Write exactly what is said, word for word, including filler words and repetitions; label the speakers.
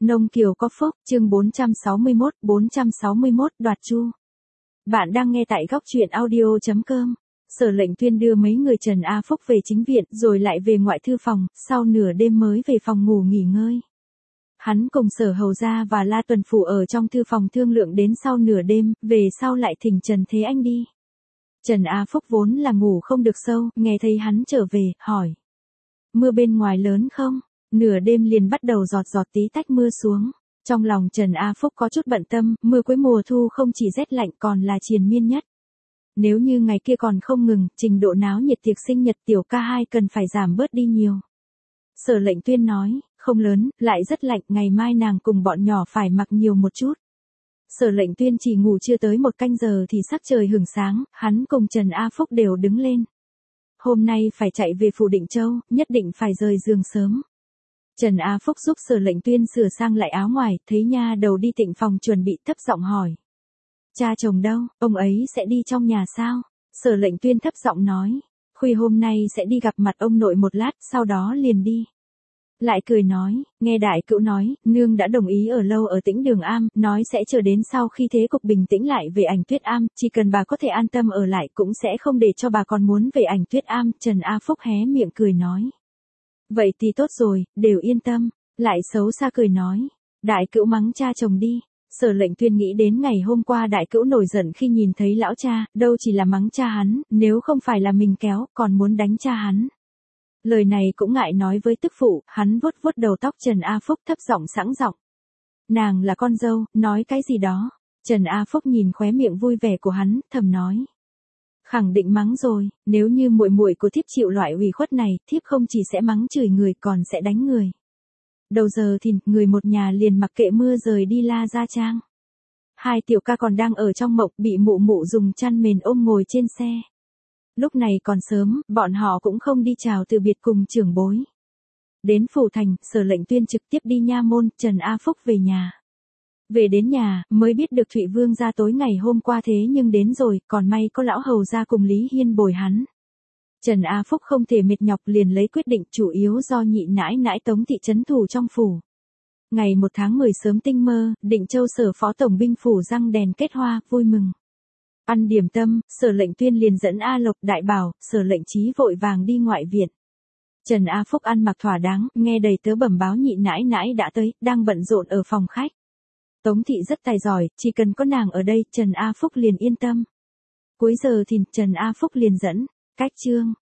Speaker 1: Nông Kiều có phúc, chương bốn trăm sáu mươi mốt, bốn trăm sáu mươi mốt đoạt chu. Bạn đang nghe tại góc truyện audio.com. Sở Lệnh Tuyên đưa mấy người Trần A Phúc về chính viện, rồi lại về ngoại thư phòng, sau nửa đêm mới về phòng ngủ nghỉ ngơi. Hắn cùng Sở Hầu Gia và La Tuần Phủ ở trong thư phòng thương lượng đến sau nửa đêm, về sau lại thỉnh Trần Thế Anh đi. Trần A Phúc vốn là ngủ không được sâu, nghe thấy hắn trở về, hỏi. Mưa bên ngoài lớn không? Nửa đêm liền bắt đầu giọt giọt tí tách mưa xuống. Trong lòng Trần A Phúc có chút bận tâm, mưa cuối mùa thu không chỉ rét lạnh còn là triền miên nhất. Nếu như ngày kia còn không ngừng, trình độ náo nhiệt tiệc sinh nhật tiểu ca hai cần phải giảm bớt đi nhiều. Sở Lệnh Tuyên nói, không lớn, lại rất lạnh, ngày mai nàng cùng bọn nhỏ phải mặc nhiều một chút. Sở Lệnh Tuyên chỉ ngủ chưa tới một canh giờ thì sắc trời hửng sáng, hắn cùng Trần A Phúc đều đứng lên. Hôm nay phải chạy về phủ Định Châu, nhất định phải rời giường sớm. Trần A Phúc giúp Sở Lệnh Tuyên sửa sang lại áo ngoài, thấy nha đầu đi tịnh phòng chuẩn bị, thấp giọng hỏi. Cha chồng đâu, ông ấy sẽ đi trong nhà sao? Sở Lệnh Tuyên thấp giọng nói. Khuya hôm nay sẽ đi gặp mặt ông nội một lát, sau đó liền đi. Lại cười nói, nghe đại cữu nói, nương đã đồng ý ở lâu ở Tĩnh Đường Am, nói sẽ chờ đến sau khi thế cục bình tĩnh lại về Ảnh Tuyết Am, chỉ cần bà có thể an tâm ở lại cũng sẽ không để cho bà còn muốn về Ảnh Tuyết Am. Trần A Phúc hé miệng cười nói. Vậy thì tốt rồi, đều yên tâm. Lại xấu xa cười nói. Đại cữu mắng cha chồng đi. Sở Lệnh Tuyên nghĩ đến ngày hôm qua đại cữu nổi giận khi nhìn thấy lão cha, đâu chỉ là mắng cha hắn, nếu không phải là mình kéo, còn muốn đánh cha hắn. Lời này cũng ngại nói với tức phụ, hắn vuốt vuốt đầu tóc Trần A Phúc thấp giọng sẵn giọng. Nàng là con dâu, nói cái gì đó. Trần A Phúc nhìn khóe miệng vui vẻ của hắn, thầm nói. Khẳng định mắng rồi, nếu như muội muội của thiếp chịu loại ủy khuất này, thiếp không chỉ sẽ mắng chửi người còn sẽ đánh người. Đầu giờ thì, người một nhà liền mặc kệ mưa rời đi La Gia Trang. Hai tiểu ca còn đang ở trong mộng, bị mụ mụ dùng chăn mền ôm ngồi trên xe. Lúc này còn sớm, bọn họ cũng không đi chào từ biệt cùng trưởng bối. Đến phủ thành, Sở Lệnh Tuyên trực tiếp đi nha môn, Trần A Phúc về nhà. Về đến nhà, mới biết được Thụy Vương gia tối ngày hôm qua thế nhưng đến rồi, còn may có lão hầu gia cùng Lý Hiên bồi hắn. Trần A Phúc không thể mệt nhọc liền lấy quyết định, chủ yếu do nhị nãi nãi Tống thị trấn thủ trong phủ. Ngày một tháng mười sớm tinh mơ, Định Châu Sở phó tổng binh phủ răng đèn kết hoa, vui mừng. Ăn điểm tâm, Sở Lệnh Tuyên liền dẫn A Lộc, Đại Bảo, Sở Lệnh Chí vội vàng đi ngoại viện. Trần A Phúc ăn mặc thỏa đáng, nghe đầy tớ bẩm báo nhị nãi nãi đã tới, đang bận rộn ở phòng khách. Tống thị rất tài giỏi, chỉ cần có nàng ở đây, Trần A Phúc liền yên tâm. Cuối giờ thì, Trần A Phúc liền dẫn, cách chương.